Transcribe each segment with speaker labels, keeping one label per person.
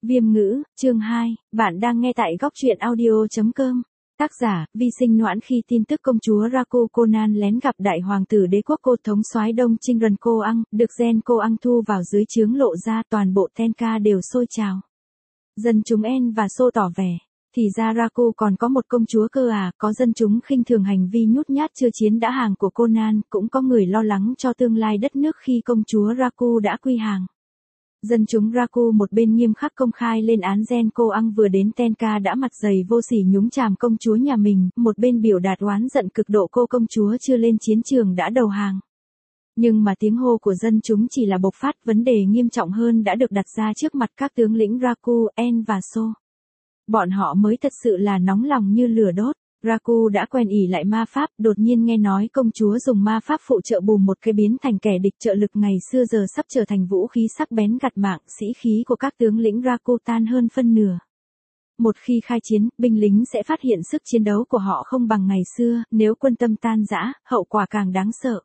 Speaker 1: Viêm ngữ, chương 2, bạn đang nghe tại góc truyện audio.com. Tác giả, Vi Sinh Noãn. Khi tin tức công chúa Raku Conan lén gặp đại hoàng tử đế quốc cô thống soái Đông Trinh Rần Cô Ăn, được Gen Cô Ăn thu vào dưới trướng lộ ra, toàn bộ Tenka đều sôi trào. Dân chúng En và Xô tỏ vẻ, thì ra Raku còn có một công chúa cơ à, có dân chúng khinh thường hành vi nhút nhát chưa chiến đã hàng của Conan, cũng có người lo lắng cho tương lai đất nước khi công chúa Raku đã quy hàng. Dân chúng Raku một bên nghiêm khắc công khai lên án Gen Cô Ăn vừa đến Tenka đã mặt dày vô sỉ nhúng chàm công chúa nhà mình, một bên biểu đạt oán giận cực độ cô công chúa chưa lên chiến trường đã đầu hàng. Nhưng mà tiếng hô của dân chúng chỉ là bộc phát, vấn đề nghiêm trọng hơn đã được đặt ra trước mặt các tướng lĩnh Raku, En và So. Bọn họ mới thật sự là nóng lòng như lửa đốt. Raku đã quen ỉ lại ma pháp, đột nhiên nghe nói công chúa dùng ma pháp phụ trợ bùm một cái biến thành kẻ địch trợ lực ngày xưa giờ sắp trở thành vũ khí sắc bén gặt mạng, sĩ khí của các tướng lĩnh Raku tan hơn phân nửa. Một khi khai chiến, binh lính sẽ phát hiện sức chiến đấu của họ không bằng ngày xưa, nếu quân tâm tan rã, hậu quả càng đáng sợ.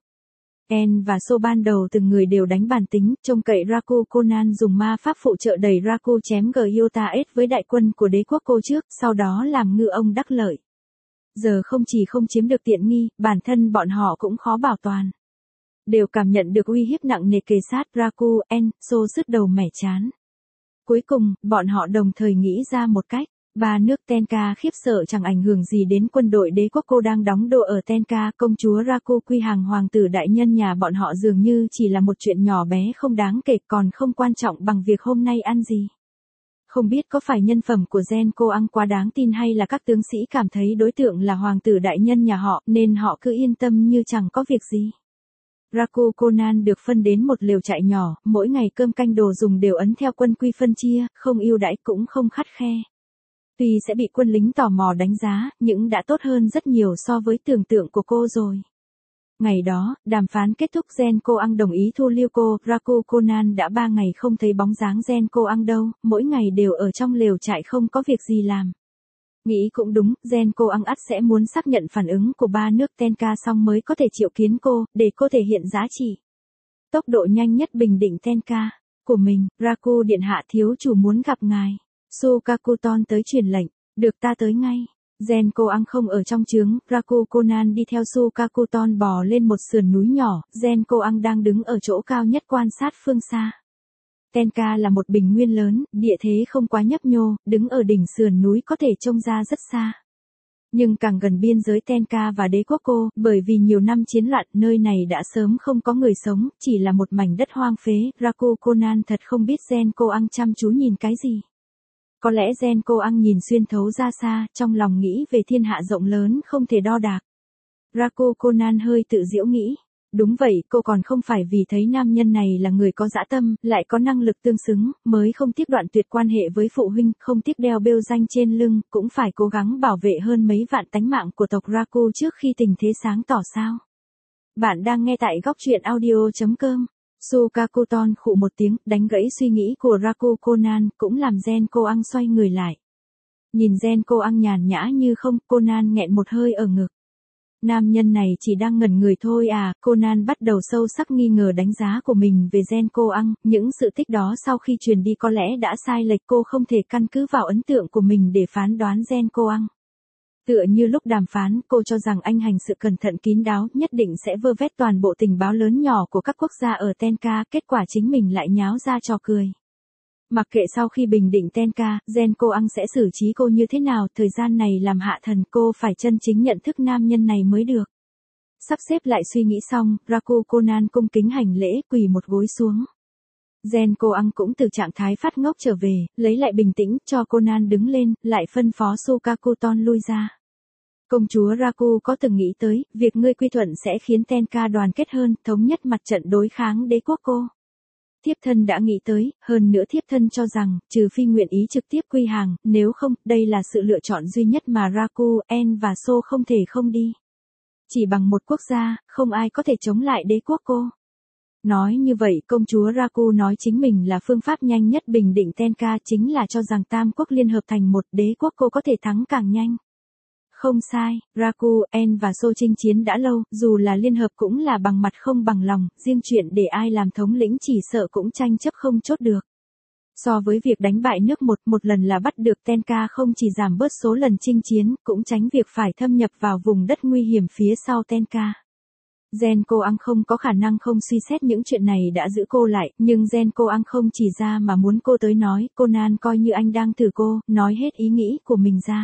Speaker 1: En và So ban đầu từng người đều đánh bản tính, trông cậy Raku Conan dùng ma pháp phụ trợ đẩy Raku chém Gyota S với đại quân của đế quốc cô trước, sau đó làm ngư ông đắc lợi. Giờ không chỉ không chiếm được tiện nghi, bản thân bọn họ cũng khó bảo toàn. Đều cảm nhận được uy hiếp nặng nề kề sát Raku, En, So sứt đầu mẻ chán. Cuối cùng, bọn họ đồng thời nghĩ ra một cách. Ba nước Tenka khiếp sợ chẳng ảnh hưởng gì đến quân đội đế quốc cô đang đóng đô ở Tenka. Công chúa Raku quy hàng hoàng tử đại nhân nhà bọn họ dường như chỉ là một chuyện nhỏ bé không đáng kể, còn không quan trọng bằng việc hôm nay ăn gì. Không biết có phải nhân phẩm của Gen Cô Ăn quá đáng tin hay là các tướng sĩ cảm thấy đối tượng là hoàng tử đại nhân nhà họ nên họ cứ yên tâm như chẳng có việc gì. Raku Conan được phân đến một lều trại nhỏ, mỗi ngày cơm canh đồ dùng đều ấn theo quân quy phân chia, không ưu đãi cũng không khắt khe. Tuy sẽ bị quân lính tò mò đánh giá, nhưng đã tốt hơn rất nhiều so với tưởng tượng của cô rồi. Ngày đó, đàm phán kết thúc, Gen Cô Ăn đồng ý thu lưu cô. Raku Conan đã 3 ngày không thấy bóng dáng Gen Cô Ăn đâu, mỗi ngày đều ở trong lều trại không có việc gì làm. Nghĩ cũng đúng, Gen Cô Ăn ắt sẽ muốn xác nhận phản ứng của ba nước Tenka xong mới có thể triệu kiến cô, để cô thể hiện giá trị. Tốc độ nhanh nhất bình định Tenka của mình. Raku điện hạ, thiếu chủ muốn gặp ngài. Sukakuton tới truyền lệnh, được, ta tới ngay. Gen Cô Ăn không ở trong trướng, Raku Conan đi theo Sukakuton bò lên một sườn núi nhỏ. Gen Cô Ăn đang đứng ở chỗ cao nhất quan sát phương xa. Tenka là một bình nguyên lớn, địa thế không quá nhấp nhô, đứng ở đỉnh sườn núi có thể trông ra rất xa. Nhưng càng gần biên giới Tenka và đế quốc cô, bởi vì nhiều năm chiến loạn, nơi này đã sớm không có người sống, chỉ là một mảnh đất hoang phế. Raku Conan thật không biết Gen Cô Ăn chăm chú nhìn cái gì. Có lẽ Gen Cô Ăn nhìn xuyên thấu ra xa, trong lòng nghĩ về thiên hạ rộng lớn không thể đo đạc. Raku Conan hơi tự giễu nghĩ. Đúng vậy, cô còn không phải vì thấy nam nhân này là người có dã tâm, lại có năng lực tương xứng, mới không tiếc đoạn tuyệt quan hệ với phụ huynh, không tiếc đeo bêu danh trên lưng, cũng phải cố gắng bảo vệ hơn mấy vạn tánh mạng của tộc Raku trước khi tình thế sáng tỏ sao. Bạn đang nghe tại góc truyện audio.com. Sukakuton khụ một tiếng, đánh gãy suy nghĩ của Raku Conan, cũng làm Gen Cô Ăn xoay người lại. Nhìn Gen Cô Ăn nhàn nhã như không, Conan nghẹn một hơi ở ngực. Nam nhân này chỉ đang ngẩn người thôi à. Conan bắt đầu sâu sắc nghi ngờ đánh giá của mình về Gen Cô Ăn, những sự tích đó sau khi truyền đi có lẽ đã sai lệch, cô không thể căn cứ vào ấn tượng của mình để phán đoán Gen Cô Ăn. Tựa như lúc đàm phán, cô cho rằng anh hành sự cẩn thận kín đáo, nhất định sẽ vơ vét toàn bộ tình báo lớn nhỏ của các quốc gia ở Tenka, kết quả chính mình lại nháo ra trò cười. Mặc kệ sau khi bình định Tenka, Gen Cô Ăn sẽ xử trí cô như thế nào, thời gian này làm hạ thần, cô phải chân chính nhận thức nam nhân này mới được. Sắp xếp lại suy nghĩ xong, Raku Conan cung kính hành lễ, quỳ một gối xuống. Gen Cô Ăn cũng từ trạng thái phát ngốc trở về, lấy lại bình tĩnh, cho Conan đứng lên, lại phân phó Sukakuton lui ra. Công chúa Raku có từng nghĩ tới, việc ngươi quy thuận sẽ khiến Tenka đoàn kết hơn, thống nhất mặt trận đối kháng đế quốc cô. Thiếp thân đã nghĩ tới, hơn nữa thiếp thân cho rằng, trừ phi nguyện ý trực tiếp quy hàng, nếu không, đây là sự lựa chọn duy nhất mà Raku, En và So không thể không đi. Chỉ bằng một quốc gia, không ai có thể chống lại đế quốc cô. Nói như vậy, công chúa Raku nói chính mình là phương pháp nhanh nhất bình định Tenka, chính là cho rằng tam quốc liên hợp thành một, đế quốc cô có thể thắng càng nhanh. Không sai, Raku, En và So chinh chiến đã lâu, dù là liên hợp cũng là bằng mặt không bằng lòng, riêng chuyện để ai làm thống lĩnh chỉ sợ cũng tranh chấp không chốt được. So với việc đánh bại nước một lần là bắt được Tenka không chỉ giảm bớt số lần chinh chiến, cũng tránh việc phải thâm nhập vào vùng đất nguy hiểm phía sau Tenka. Genko Ang không có khả năng không suy xét những chuyện này đã giữ cô lại, nhưng Genko Ang không chỉ ra mà muốn cô tới nói, Conan coi như anh đang thử cô, nói hết ý nghĩ của mình ra.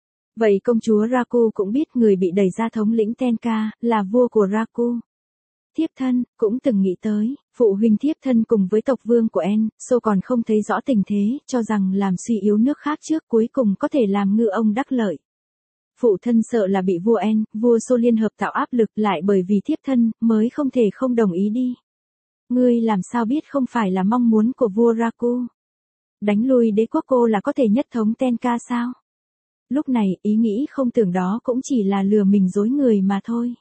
Speaker 1: Vậy công chúa Raku cũng biết người bị đẩy ra thống lĩnh Tenka, là vua của Raku. Thiếp thân, cũng từng nghĩ tới, phụ huynh thiếp thân cùng với tộc vương của So còn không thấy rõ tình thế, cho rằng làm suy yếu nước khác trước cuối cùng có thể làm ngư ông đắc lợi. Phụ thân sợ là bị vua So liên hợp tạo áp lực lại bởi vì thiếp thân, mới không thể không đồng ý đi. Ngươi làm sao biết không phải là mong muốn của vua Raku? Đánh lui đế quốc cô là có thể nhất thống Tenka sao? Lúc này, ý nghĩ không tưởng đó cũng chỉ là lừa mình dối người mà thôi.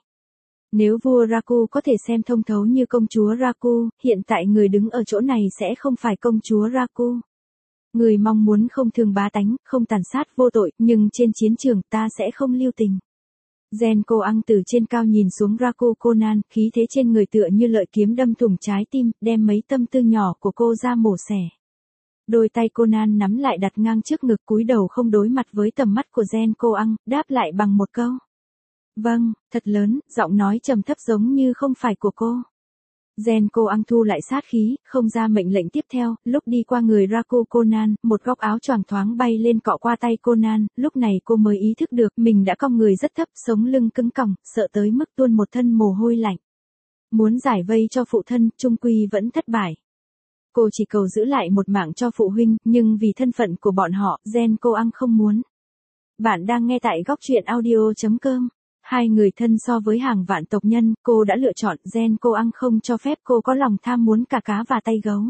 Speaker 1: Nếu vua Raku có thể xem thông thấu như công chúa Raku, hiện tại người đứng ở chỗ này sẽ không phải công chúa Raku. Người mong muốn không thương bá tánh, không tàn sát vô tội, nhưng trên chiến trường ta sẽ không lưu tình. Genko Ang từ trên cao nhìn xuống Raku Conan, khí thế trên người tựa như lợi kiếm đâm thủng trái tim, đem mấy tâm tư nhỏ của cô ra mổ xẻ. Đôi tay Conan nắm lại đặt ngang trước ngực, cúi đầu không đối mặt với tầm mắt của Genko Ang, đáp lại bằng một câu. Vâng, thật lớn, giọng nói trầm thấp giống như không phải của cô. Genko Ang thu lại sát khí, không ra mệnh lệnh tiếp theo, lúc đi qua người Raku Conan, một góc áo choàng thoáng bay lên cọ qua tay Conan, lúc này cô mới ý thức được mình đã cong người rất thấp, sống lưng cứng còng, sợ tới mức tuôn một thân mồ hôi lạnh. Muốn giải vây cho phụ thân, chung quy vẫn thất bại. Cô chỉ cầu giữ lại một mạng cho phụ huynh, nhưng vì thân phận của bọn họ, Genko Ang không muốn. Bạn đang nghe tại góc truyện audio.com. Hai người thân so với hàng vạn tộc nhân, cô đã lựa chọn. Genko Ang không cho phép cô có lòng tham muốn cả cá và tay gấu.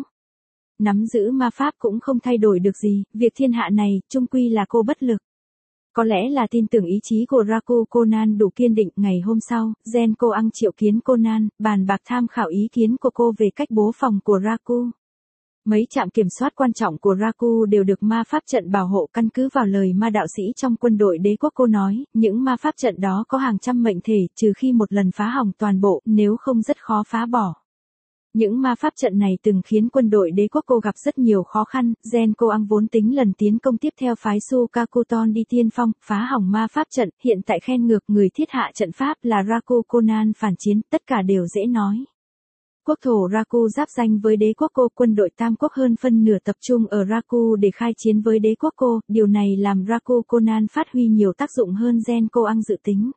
Speaker 1: Nắm giữ ma pháp cũng không thay đổi được gì, việc thiên hạ này, chung quy là cô bất lực. Có lẽ là tin tưởng ý chí của Raku Conan đủ kiên định. Ngày hôm sau, Genko Ang triệu kiến Conan, bàn bạc tham khảo ý kiến của cô về cách bố phòng của Raku. Mấy trạm kiểm soát quan trọng của Raku đều được ma pháp trận bảo hộ, căn cứ vào lời ma đạo sĩ trong quân đội đế quốc cô nói, những ma pháp trận đó có hàng trăm mệnh thể, trừ khi một lần phá hỏng toàn bộ, nếu không rất khó phá bỏ. Những ma pháp trận này từng khiến quân đội đế quốc cô gặp rất nhiều khó khăn. Genko Ang vốn tính lần tiến công tiếp theo phái Sukakuton đi tiên phong, phá hỏng ma pháp trận, hiện tại khen ngược người thiết hạ trận pháp là Raku Conan phản chiến, tất cả đều dễ nói. Quốc thổ Raku giáp danh với đế quốc cô, quân đội tam quốc hơn phân nửa tập trung ở Raku để khai chiến với đế quốc cô, điều này làm Raku Conan phát huy nhiều tác dụng hơn Genko Ang dự tính.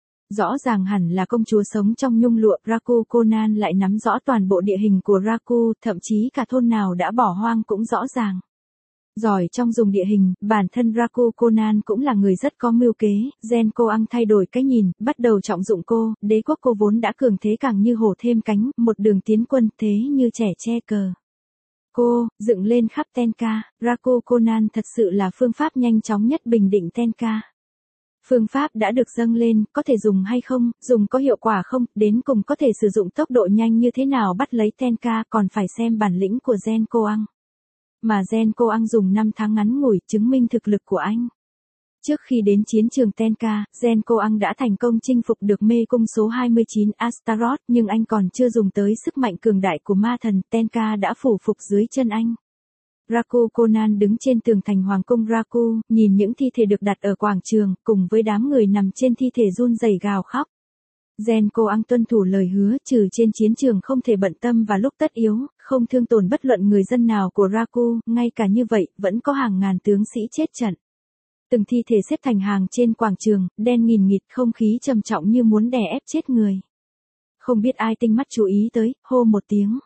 Speaker 1: Rõ ràng hẳn là công chúa sống trong nhung lụa, Raku Conan lại nắm rõ toàn bộ địa hình của Raku, thậm chí cả thôn nào đã bỏ hoang cũng rõ ràng. Giỏi trong dùng địa hình, bản thân Raku Conan cũng là người rất có mưu kế. Genko Ang thay đổi cái nhìn, bắt đầu trọng dụng cô, đế quốc cô vốn đã cường thế càng như hổ thêm cánh, một đường tiến quân thế như trẻ che cờ. Cô, dựng lên khắp Tenka, Raku Conan thật sự là phương pháp nhanh chóng nhất bình định Tenka. Phương pháp đã được dâng lên, có thể dùng hay không, dùng có hiệu quả không, đến cùng có thể sử dụng tốc độ nhanh như thế nào bắt lấy Tenka, còn phải xem bản lĩnh của Genko Ang. Mà Genko Ang dùng 5 tháng ngắn ngủi chứng minh thực lực của anh. Trước khi đến chiến trường Tenka, Genko Ang đã thành công chinh phục được mê cung số 29 Astaroth, nhưng anh còn chưa dùng tới sức mạnh cường đại của ma thần, Tenka đã phủ phục dưới chân anh. Raku Conan đứng trên tường thành hoàng cung Raku, nhìn những thi thể được đặt ở quảng trường, cùng với đám người nằm trên thi thể run rẩy gào khóc. Genko Ang tuân thủ lời hứa, trừ trên chiến trường không thể bận tâm vào lúc tất yếu, không thương tổn bất luận người dân nào của Raku, ngay cả như vậy, vẫn có hàng ngàn tướng sĩ chết trận. Từng thi thể xếp thành hàng trên quảng trường, đen nghìn nghịt, không khí trầm trọng như muốn đè ép chết người. Không biết ai tinh mắt chú ý tới, hô một tiếng.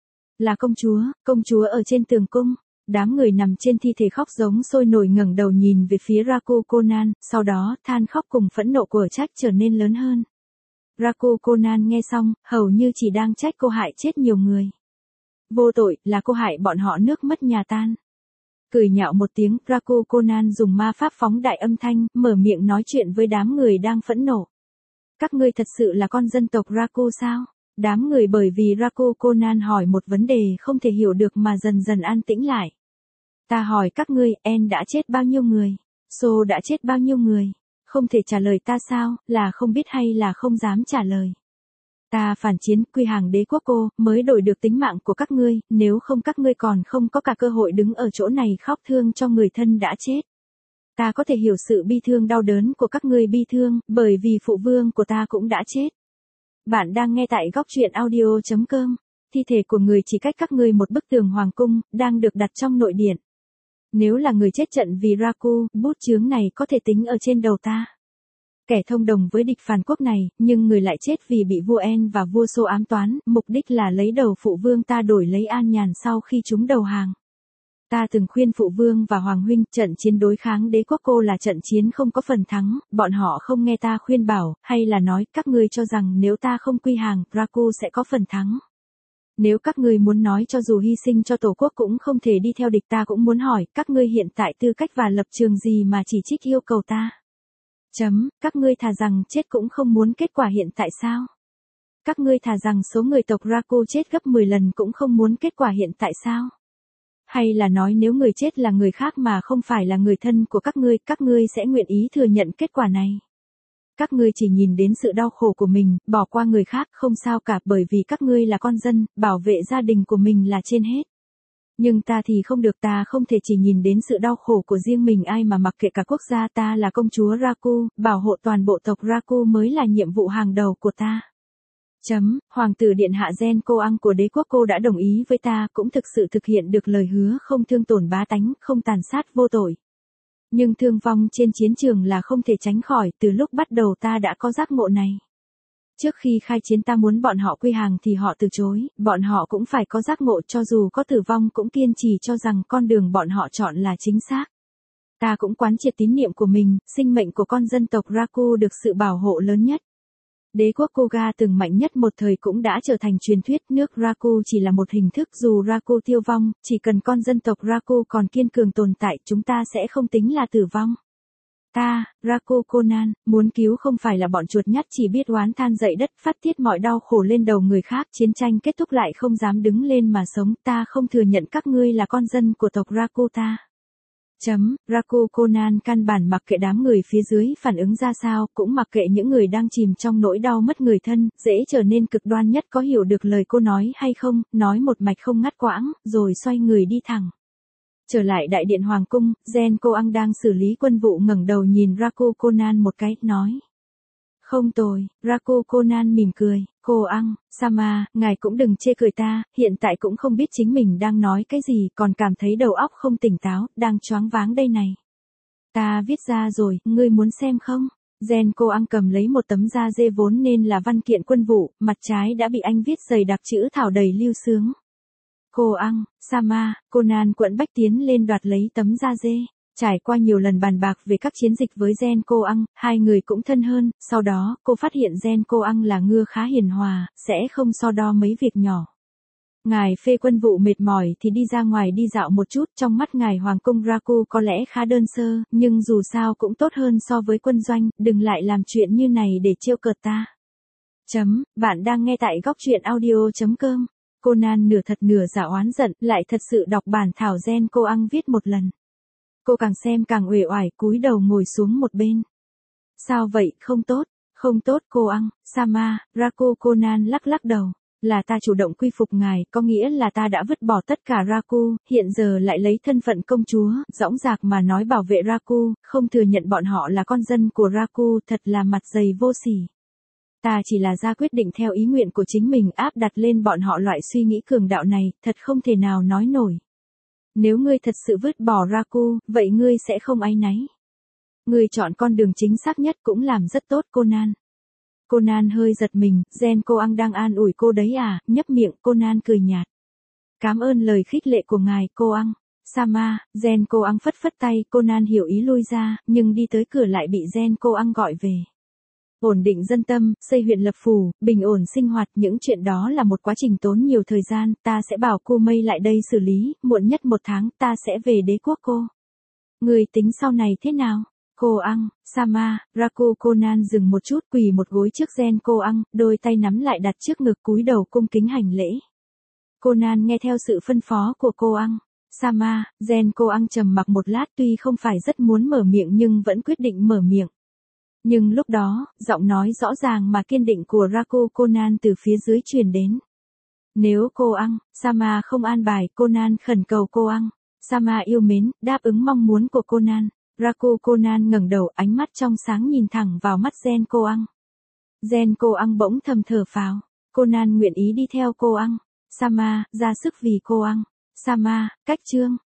Speaker 1: Là công chúa ở trên tường cung. Đám người nằm trên thi thể khóc giống sôi nổi ngẩng đầu nhìn về phía Raku Conan, sau đó, than khóc cùng phẫn nộ của trách trở nên lớn hơn. Raku Conan nghe xong, hầu như chỉ đang trách cô hại chết nhiều người. Vô tội, là cô hại bọn họ nước mất nhà tan. Cười nhạo một tiếng, Raku Conan dùng ma pháp phóng đại âm thanh, mở miệng nói chuyện với đám người đang phẫn nộ. Các ngươi thật sự là con dân tộc Raku sao? Đám người bởi vì Raku Conan hỏi một vấn đề không thể hiểu được mà dần dần an tĩnh lại. Ta hỏi các ngươi, đã chết bao nhiêu người? So đã chết bao nhiêu người? Không thể trả lời ta sao, là không biết hay là không dám trả lời? Ta phản chiến, quy hàng đế quốc cô, mới đổi được tính mạng của các ngươi, nếu không các ngươi còn không có cả cơ hội đứng ở chỗ này khóc thương cho người thân đã chết. Ta có thể hiểu sự bi thương đau đớn của các ngươi bi thương, bởi vì phụ vương của ta cũng đã chết. Bạn đang nghe tại góc truyện audio.com. Thi thể của người chỉ cách các ngươi một bức tường hoàng cung, đang được đặt trong nội điện. Nếu là người chết trận vì Raku, bút chướng này có thể tính ở trên đầu ta. Kẻ thông đồng với địch phản quốc này, nhưng người lại chết vì bị vua En và vua Sô ám toán, mục đích là lấy đầu phụ vương ta đổi lấy an nhàn sau khi chúng đầu hàng. Ta từng khuyên phụ vương và hoàng huynh, trận chiến đối kháng đế quốc cô là trận chiến không có phần thắng, bọn họ không nghe ta khuyên bảo, hay là nói, các ngươi cho rằng nếu ta không quy hàng, Raku sẽ có phần thắng. Nếu các ngươi muốn nói cho dù hy sinh cho tổ quốc cũng không thể đi theo địch, ta cũng muốn hỏi, các ngươi hiện tại tư cách và lập trường gì mà chỉ trích yêu cầu ta? Các ngươi thà rằng chết cũng không muốn kết quả hiện tại sao? Các ngươi thà rằng số người tộc Raku chết gấp 10 lần cũng không muốn kết quả hiện tại sao? Hay là nói nếu người chết là người khác mà không phải là người thân của các ngươi sẽ nguyện ý thừa nhận kết quả này? Các ngươi chỉ nhìn đến sự đau khổ của mình, bỏ qua người khác không sao cả, bởi vì các ngươi là con dân, bảo vệ gia đình của mình là trên hết. Nhưng ta thì không được, ta không thể chỉ nhìn đến sự đau khổ của riêng mình ai mà mặc kệ cả quốc gia. Ta là công chúa Raku, bảo hộ toàn bộ tộc Raku mới là nhiệm vụ hàng đầu của ta. Hoàng tử điện hạ Gen Koang của đế quốc cô đã đồng ý với ta, cũng thực sự thực hiện được lời hứa không thương tổn bá tánh, không tàn sát vô tội. Nhưng thương vong trên chiến trường là không thể tránh khỏi, từ lúc bắt đầu ta đã có giác ngộ này. Trước khi khai chiến ta muốn bọn họ quy hàng thì họ từ chối, bọn họ cũng phải có giác ngộ, cho dù có tử vong cũng kiên trì cho rằng con đường bọn họ chọn là chính xác. Ta cũng quán triệt tín niệm của mình, sinh mệnh của con dân tộc Raku được sự bảo hộ lớn nhất. Đế quốc Koga từng mạnh nhất một thời cũng đã trở thành truyền thuyết, nước Raku chỉ là một hình thức, dù Raku tiêu vong, chỉ cần con dân tộc Raku còn kiên cường tồn tại, chúng ta sẽ không tính là tử vong. Ta, Raku Conan, muốn cứu không phải là bọn chuột nhắt chỉ biết oán than dậy đất, phát tiết mọi đau khổ lên đầu người khác, chiến tranh kết thúc lại không dám đứng lên mà sống, ta không thừa nhận các ngươi là con dân của tộc Raku ta. Raku Conan căn bản mặc kệ đám người phía dưới phản ứng ra sao, cũng mặc kệ những người đang chìm trong nỗi đau mất người thân, dễ trở nên cực đoan nhất, có hiểu được lời cô nói hay không, nói một mạch không ngắt quãng, rồi xoay người đi thẳng. Trở lại đại điện hoàng cung, Gen Koang đang xử lý quân vụ ngẩng đầu nhìn Raku Conan một cái, nói. Không tồi, Raku Conan mỉm cười, Koang, Sama, ngài cũng đừng chê cười ta, hiện tại cũng không biết chính mình đang nói cái gì, còn cảm thấy đầu óc không tỉnh táo, đang choáng váng đây này. Ta viết ra rồi, ngươi muốn xem không? Gen Koang cầm lấy một tấm da dê vốn nên là văn kiện quân vụ, mặt trái đã bị anh viết dày đặc chữ thảo đầy lưu sướng. Koang, Sama, Conan quẫn bách tiến lên đoạt lấy tấm da dê. Trải qua nhiều lần bàn bạc về các chiến dịch với Gen Koang, hai người cũng thân hơn, sau đó, cô phát hiện Gen Koang là ngư khá hiền hòa, sẽ không so đo mấy việc nhỏ. Ngài phê quân vụ mệt mỏi thì đi ra ngoài đi dạo một chút, trong mắt ngài hoàng cung Raku có lẽ khá đơn sơ, nhưng dù sao cũng tốt hơn so với quân doanh, đừng lại làm chuyện như này để trêu cợt ta. Bạn đang nghe tại góc truyện audio.com. Conan nửa thật nửa giả oán giận, lại thật sự đọc bản thảo Gen Koang viết một lần. Cô càng xem càng uể oải, cúi đầu ngồi xuống một bên. Sao vậy, không tốt Koang, Sama, Raku Conan lắc lắc đầu. Là ta chủ động quy phục ngài, có nghĩa là ta đã vứt bỏ tất cả Raku, hiện giờ lại lấy thân phận công chúa, dõng dạc mà nói bảo vệ Raku, không thừa nhận bọn họ là con dân của Raku, thật là mặt dày vô sỉ. Ta chỉ là ra quyết định theo ý nguyện của chính mình, áp đặt lên bọn họ loại suy nghĩ cường đạo này, thật không thể nào nói nổi. Nếu ngươi thật sự vứt bỏ Raku, vậy ngươi sẽ không áy náy. Ngươi chọn con đường chính xác nhất cũng làm rất tốt Conan. Conan hơi giật mình, Gen Koang đang an ủi cô đấy à, nhấp miệng, Conan cười nhạt. Cảm ơn lời khích lệ của ngài, Koang. Sama, Gen Koang phất phất tay, Conan hiểu ý lui ra, nhưng đi tới cửa lại bị Gen Koang gọi về. Ổn định dân tâm, xây huyện lập phủ, bình ổn sinh hoạt, những chuyện đó là một quá trình tốn nhiều thời gian, ta sẽ bảo cô Mây lại đây xử lý, muộn nhất 1 tháng, ta sẽ về đế quốc cô. Người tính sau này thế nào? Koang, Sama, Raku Conan dừng một chút, quỳ một gối trước Gen Koang, đôi tay nắm lại đặt trước ngực, cúi đầu cung kính hành lễ. Conan nghe theo sự phân phó của Koang. Sama, Gen Koang trầm mặc một lát, tuy không phải rất muốn mở miệng nhưng vẫn quyết định mở miệng. Nhưng lúc đó, giọng nói rõ ràng mà kiên định của Raku Conan từ phía dưới truyền đến. Nếu cô Ang, Sama không an bài, Conan khẩn cầu cô Ang. Sama yêu mến, đáp ứng mong muốn của Conan. Raku Conan ngẩng đầu, ánh mắt trong sáng nhìn thẳng vào mắt Gen cô Ang. Gen cô Ang bỗng thầm thở phào. Conan nguyện ý đi theo cô Ang. Sama, ra sức vì cô Ang. Sama, cách chương.